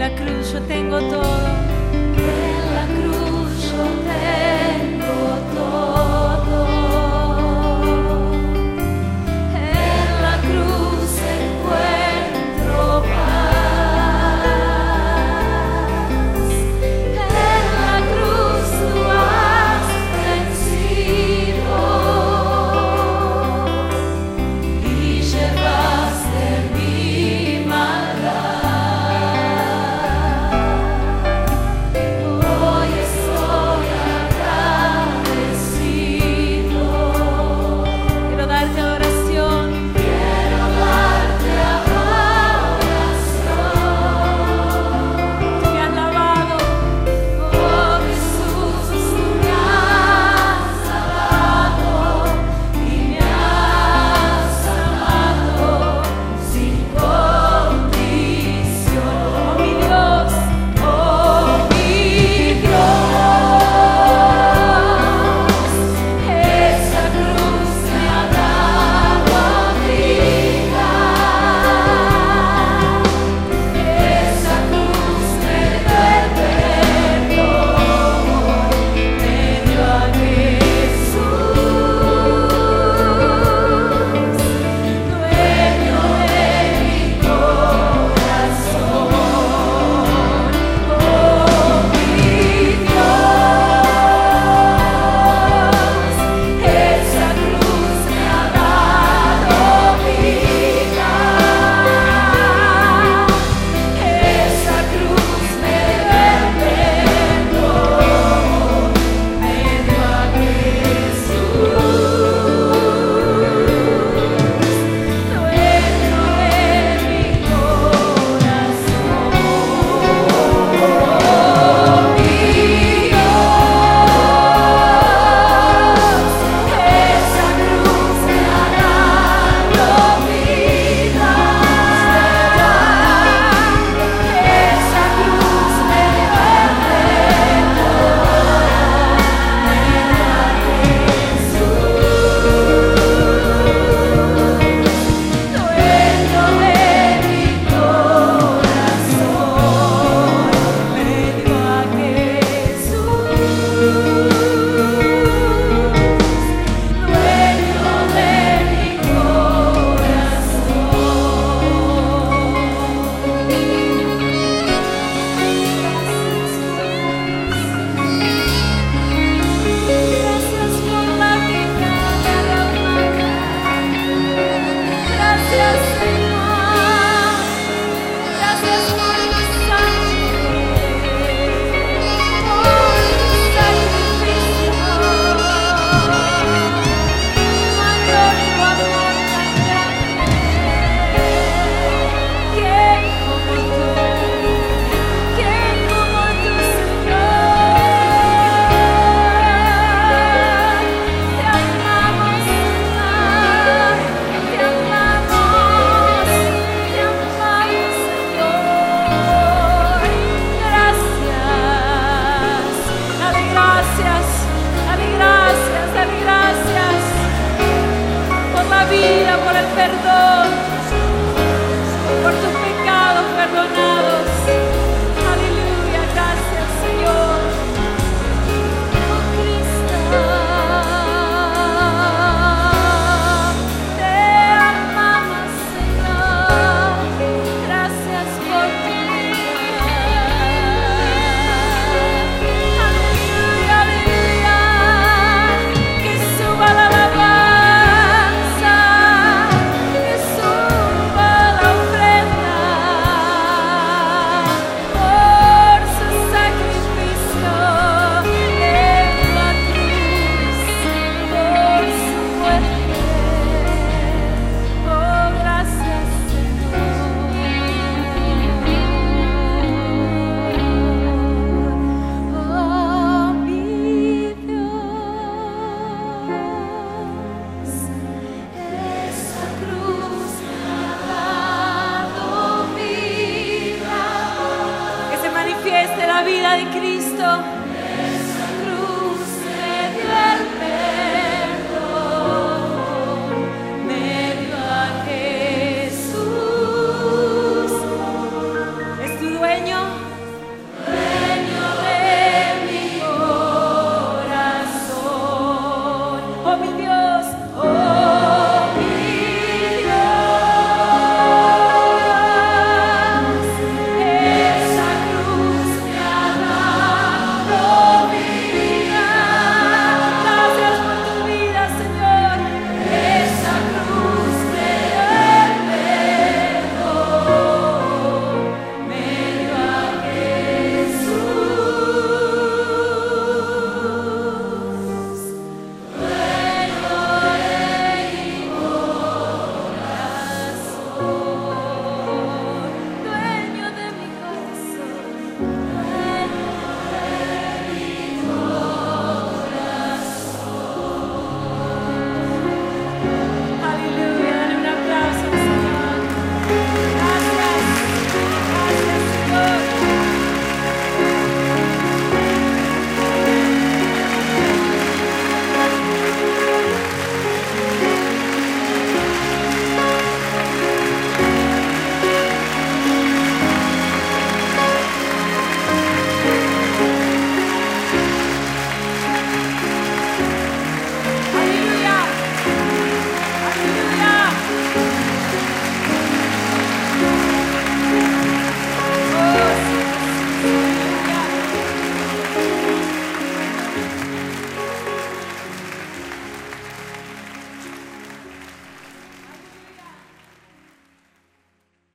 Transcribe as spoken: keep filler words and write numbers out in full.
la cruz yo tengo todo. En la cruz yo tengo todo. En la cruz encuentro paz. En la cruz tú has vencido y llevaste mi maldad. Hoy estoy agradecido. Quiero darte adoración. Quiero darte adoración. Tú me has lavado. Oh Jesús, tú me has lavado y me has amado sin condición. Oh mi Dios, oh mi Dios, esa cruz me ha dado vida. Esa cruz me dio el perdón, me dio a Jesús, dueño de mi corazón. Oh mi Dios, esa cruz me ha dado vida. Esa cruz me dio el perdón, me dio a Jesús, dueño de mi corazón. Oh mi Dios, esa cruz me ha dado vida. Esa cruz me dio el Gracias por la vida derramada. Gracias, Señor. Gracias por tu sangre, por tu sacrificio. Mayor tu amor tan grande. ¿Quién como tú? ¿Quién como tú, Señor? Te amamos, Señor. Te amamos, te amamos, Señor. Gracias. Dale gracias, dale gracias, dale gracias por la vida, por el perdón, por tus pecados perdonados. Aleluya, gracias, Señor. Oh Cristo, te amamos, Señor. Gracias por tu vida. Aleluya, aleluya. Que suba la alabanza, que suba la ofrenda. Por su sacrificio en la cruz, por su muerte. Oh, gracias, Señor. Oh, mi Dios, esa cruz me ha dado vida. Que se manifieste la vida de Cristo.